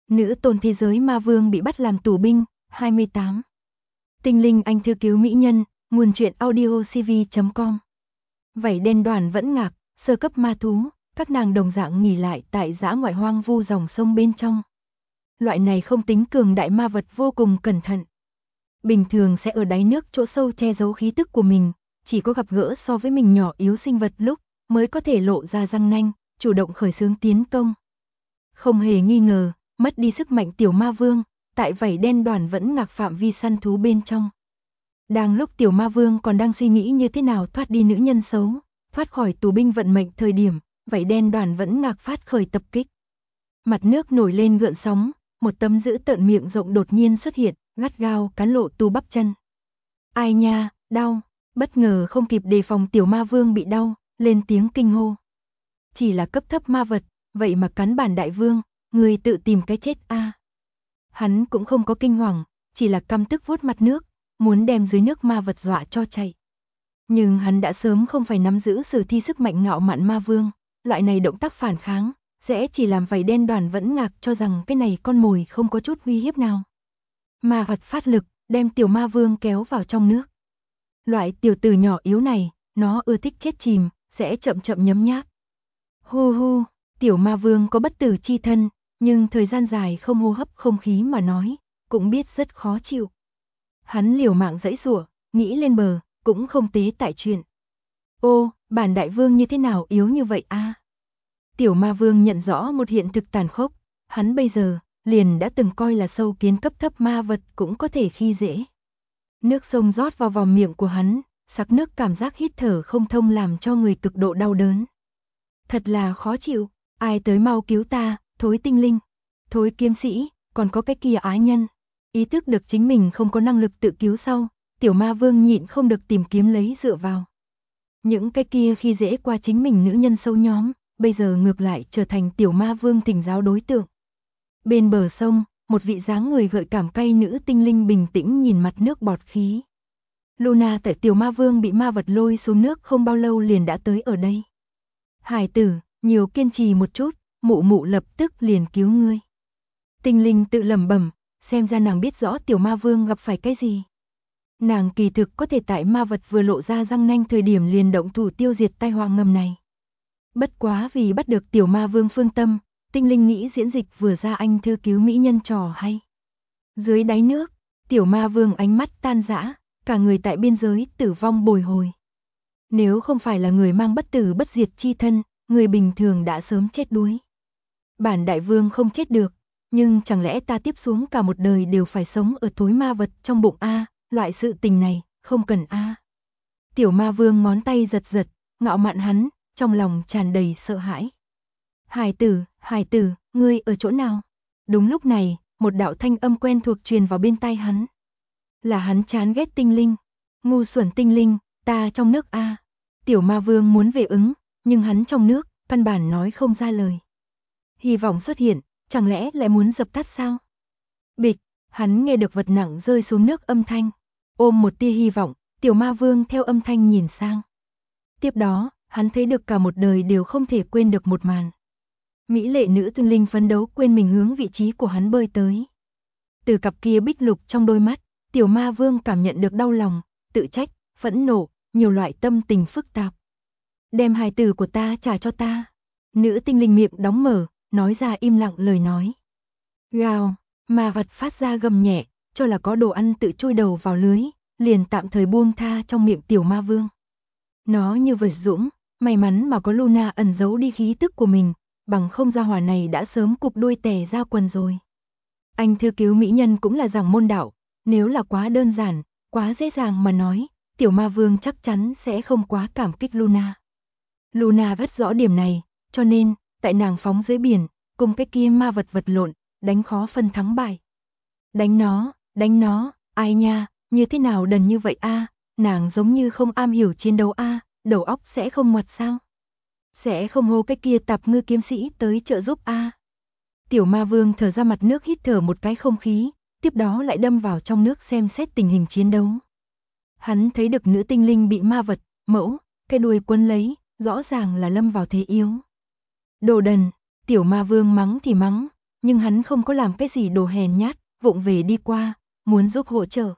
Nữ tôn thế giới ma vương bị bắt làm tù binh, 28. Tinh linh anh thư cứu mỹ nhân, nguồn truyện audiocv.com. Vảy đen Đoàn Vẫn Ngạc, sơ cấp ma thú, các nàng đồng dạng nghỉ lại tại dã ngoại hoang vu dòng sông bên trong. Loại này không tính cường đại ma vật vô cùng cẩn thận. Bình thường sẽ ở đáy nước chỗ sâu che giấu khí tức của mình, chỉ có gặp gỡ so với mình nhỏ yếu sinh vật lúc mới có thể lộ ra răng nanh, chủ động khởi xướng tiến công. Không hề nghi ngờ, mất đi sức mạnh tiểu ma vương, tại vảy đen Đoàn Vẫn Ngạc phạm vi săn thú bên trong. Đang lúc tiểu ma vương còn đang suy nghĩ như thế nào thoát đi nữ nhân xấu, thoát khỏi tù binh vận mệnh thời điểm, vảy đen Đoàn Vẫn Ngạc phát khởi tập kích. Mặt nước nổi lên gợn sóng, một tấm dữ tợn miệng rộng đột nhiên xuất hiện, gắt gao cắn lộ tu bắp chân. Ai nha, đau, bất ngờ không kịp đề phòng tiểu ma vương bị đau, lên tiếng kinh hô. Chỉ là cấp thấp ma vật, vậy mà cắn bản đại vương, người tự tìm cái chết a. Hắn cũng không có kinh hoàng, chỉ là căm tức vuốt mặt nước, muốn đem dưới nước ma vật dọa cho chạy. Nhưng hắn đã sớm không phải nắm giữ sử thi sức mạnh ngạo mạn ma vương, loại này động tác phản kháng, sẽ chỉ làm vảy đen Đoàn Vẫn Ngạc cho rằng cái này con mồi không có chút uy hiếp nào. Ma vật phát lực, đem tiểu ma vương kéo vào trong nước. Loại tiểu tử nhỏ yếu này, nó ưa thích chết chìm, sẽ chậm chậm nhấm nháp. Hu hu, tiểu ma vương có bất tử chi thân, nhưng thời gian dài không hô hấp không khí mà nói, cũng biết rất khó chịu. Hắn liều mạng giãy giụa, nghĩ lên bờ, cũng không tế tại chuyện. Ô, bản đại vương như thế nào yếu như vậy a? Tiểu ma vương nhận rõ một hiện thực tàn khốc, hắn bây giờ liền đã từng coi là sâu kiến cấp thấp ma vật cũng có thể khi dễ. Nước sông rót vào vòm miệng của hắn, sặc nước cảm giác hít thở không thông làm cho người cực độ đau đớn. Thật là khó chịu, ai tới mau cứu ta, thối tinh linh, thối kiếm sĩ, còn có cái kia ái nhân. Ý thức được chính mình không có năng lực tự cứu sau, tiểu ma vương nhịn không được tìm kiếm lấy dựa vào. Những cái kia khi dễ qua chính mình nữ nhân sâu nhóm, bây giờ ngược lại trở thành tiểu ma vương thỉnh giáo đối tượng. Bên bờ sông, một vị dáng người gợi cảm cay nữ tinh linh bình tĩnh nhìn mặt nước bọt khí. Luna tại tiểu ma vương bị ma vật lôi xuống nước không bao lâu liền đã tới ở đây. Hải tử, nhiều kiên trì một chút, mụ mụ lập tức liền cứu ngươi. Tinh linh tự lẩm bẩm, xem ra nàng biết rõ tiểu ma vương gặp phải cái gì. Nàng kỳ thực có thể tại ma vật vừa lộ ra răng nanh thời điểm liền động thủ tiêu diệt tai họa ngầm này. Bất quá vì bắt được tiểu ma vương phương tâm, tinh linh nghĩ diễn dịch vừa ra anh thư cứu mỹ nhân trò hay. Dưới đáy nước, tiểu ma vương ánh mắt tan rã, cả người tại biên giới tử vong bồi hồi. Nếu không phải là người mang bất tử bất diệt chi thân, người bình thường đã sớm chết đuối. Bản đại vương không chết được, nhưng chẳng lẽ ta tiếp xuống cả một đời đều phải sống ở thối ma vật trong bụng a, loại sự tình này, không cần a. Tiểu ma vương ngón tay giật giật, ngạo mạn hắn, trong lòng tràn đầy sợ hãi. Hải tử, ngươi ở chỗ nào? Đúng lúc này, một đạo thanh âm quen thuộc truyền vào bên tai hắn. Là hắn chán ghét tinh linh. Ngu xuẩn tinh linh, ta trong nước a. Tiểu ma vương muốn về ứng, nhưng hắn trong nước, căn bản nói không ra lời. Hy vọng xuất hiện, chẳng lẽ lại muốn dập tắt sao? Bịch, hắn nghe được vật nặng rơi xuống nước âm thanh. Ôm một tia hy vọng, tiểu ma vương theo âm thanh nhìn sang. Tiếp đó, hắn thấy được cả một đời đều không thể quên được một màn. Mỹ lệ nữ tinh linh phấn đấu quên mình hướng vị trí của hắn bơi tới. Từ cặp kia bích lục trong đôi mắt, tiểu ma vương cảm nhận được đau lòng, tự trách, phẫn nộ, nhiều loại tâm tình phức tạp. Đem hài tử của ta trả cho ta. Nữ tinh linh miệng đóng mở, nói ra im lặng lời nói. Gào, ma vật phát ra gầm nhẹ, cho là có đồ ăn tự chui đầu vào lưới, liền tạm thời buông tha trong miệng tiểu ma vương. Nó như vật dũng, may mắn mà có Luna ẩn giấu đi khí tức của mình, bằng không gia hỏa này đã sớm cụp đuôi tè ra quần rồi. Anh thư cứu mỹ nhân cũng là giảng môn đạo, nếu là quá đơn giản, quá dễ dàng mà nói, tiểu ma vương chắc chắn sẽ không quá cảm kích Luna. Luna rất rõ điểm này, cho nên, tại nàng phóng dưới biển, cùng cái kia ma vật vật lộn, đánh khó phân thắng bại. Đánh nó, ai nha, như thế nào đần như vậy a, nàng giống như không am hiểu chiến đấu a, đầu óc sẽ không ngoặt sao? Sẽ không hô cái kia tạp ngư kiếm sĩ tới trợ giúp a. Tiểu ma vương thở ra mặt nước hít thở một cái không khí, tiếp đó lại đâm vào trong nước xem xét tình hình chiến đấu. Hắn thấy được nữ tinh linh bị ma vật, mẫu, cái đuôi quấn lấy, rõ ràng là lâm vào thế yếu. Đồ đần, tiểu ma vương mắng thì mắng, nhưng hắn không có làm cái gì đồ hèn nhát, vụng về đi qua, muốn giúp hỗ trợ.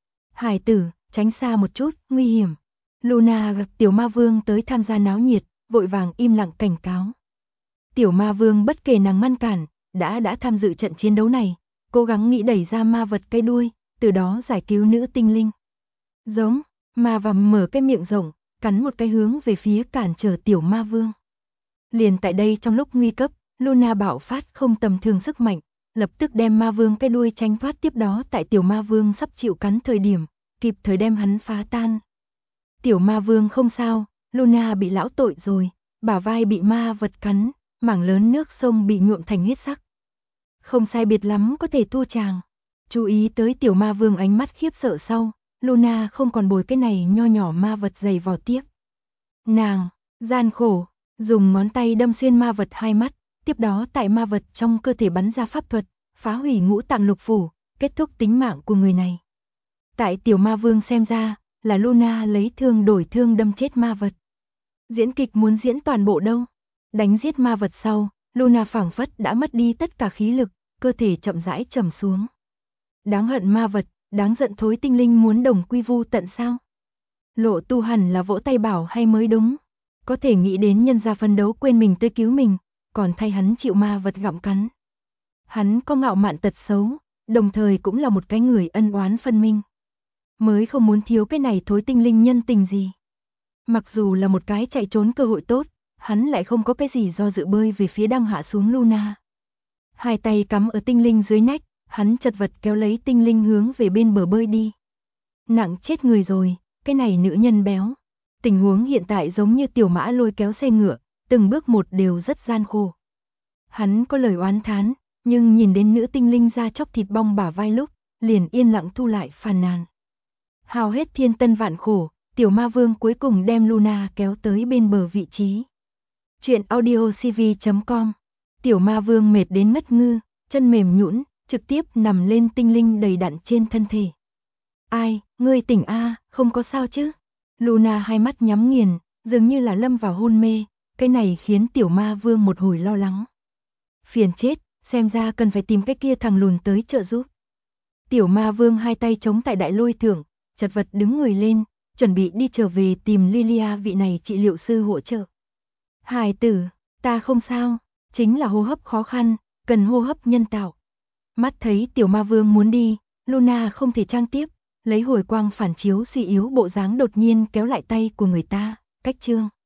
Hải tử, tránh xa một chút, nguy hiểm. Luna gặp tiểu ma vương tới tham gia náo nhiệt, vội vàng im lặng cảnh cáo. Tiểu ma vương bất kể nàng ngăn cản, đã tham dự trận chiến đấu này, cố gắng nghĩ đẩy ra ma vật cái đuôi, từ đó giải cứu nữ tinh linh. Giống, ma vằm mở cái miệng rộng, cắn một cái hướng về phía cản trở tiểu ma vương. Liền tại đây trong lúc nguy cấp, Luna bạo phát không tầm thường sức mạnh, lập tức đem ma vương cái đuôi tránh thoát, tiếp đó tại tiểu ma vương sắp chịu cắn thời điểm, kịp thời đem hắn phá tan. Tiểu ma vương không sao, Luna bị lão tội rồi, bả vai bị ma vật cắn, mảng lớn nước sông bị nhuộm thành huyết sắc. Không sai biệt lắm có thể thu chàng. Chú ý tới tiểu ma vương ánh mắt khiếp sợ sau, Luna không còn bồi cái này nho nhỏ ma vật giày vò tiếp. Nàng, gian khổ, dùng ngón tay đâm xuyên ma vật hai mắt, tiếp đó tại ma vật trong cơ thể bắn ra pháp thuật, phá hủy ngũ tạng lục phủ, kết thúc tính mạng của người này. Tại tiểu ma vương xem ra, là Luna lấy thương đổi thương đâm chết ma vật. Diễn kịch muốn diễn toàn bộ đâu. Đánh giết ma vật sau, Luna phảng phất đã mất đi tất cả khí lực, cơ thể chậm rãi trầm xuống. Đáng hận ma vật, đáng giận thối tinh linh muốn đồng quy vu tận sao? Lộ Tu hẳn là vỗ tay bảo hay mới đúng. Có thể nghĩ đến nhân gia phấn đấu quên mình tới cứu mình, còn thay hắn chịu ma vật gặm cắn. Hắn có ngạo mạn tật xấu, đồng thời cũng là một cái người ân oán phân minh. Mới không muốn thiếu cái này thối tinh linh nhân tình gì. Mặc dù là một cái chạy trốn cơ hội tốt, hắn lại không có cái gì do dự bơi về phía đang hạ xuống Luna. Hai tay cắm ở tinh linh dưới nách, hắn chật vật kéo lấy tinh linh hướng về bên bờ bơi đi. Nặng chết người rồi, cái này nữ nhân béo. Tình huống hiện tại giống như tiểu mã lôi kéo xe ngựa, từng bước một đều rất gian khổ. Hắn có lời oán thán, nhưng nhìn đến nữ tinh linh ra chóc thịt bong bả vai lúc, liền yên lặng thu lại phàn nàn. Hao hết thiên tân vạn khổ, tiểu ma vương cuối cùng đem Luna kéo tới bên bờ vị trí. Chuyện audiocv.com. Tiểu ma vương mệt đến ngất ngư, chân mềm nhũn, trực tiếp nằm lên tinh linh đầy đặn trên thân thể. Ai, ngươi tỉnh a, không có sao chứ? Luna hai mắt nhắm nghiền, dường như là lâm vào hôn mê, cái này khiến tiểu ma vương một hồi lo lắng. Phiền chết, xem ra cần phải tìm cái kia thằng lùn tới trợ giúp. Tiểu ma vương hai tay chống tại đại lôi thượng, chật vật đứng người lên, chuẩn bị đi trở về tìm Lilia vị này trị liệu sư hỗ trợ. Hài tử, ta không sao, chính là hô hấp khó khăn, cần hô hấp nhân tạo. Mắt thấy tiểu ma vương muốn đi, Luna không thể trang tiếp, lấy hồi quang phản chiếu suy yếu bộ dáng đột nhiên kéo lại tay của người ta, cách chương.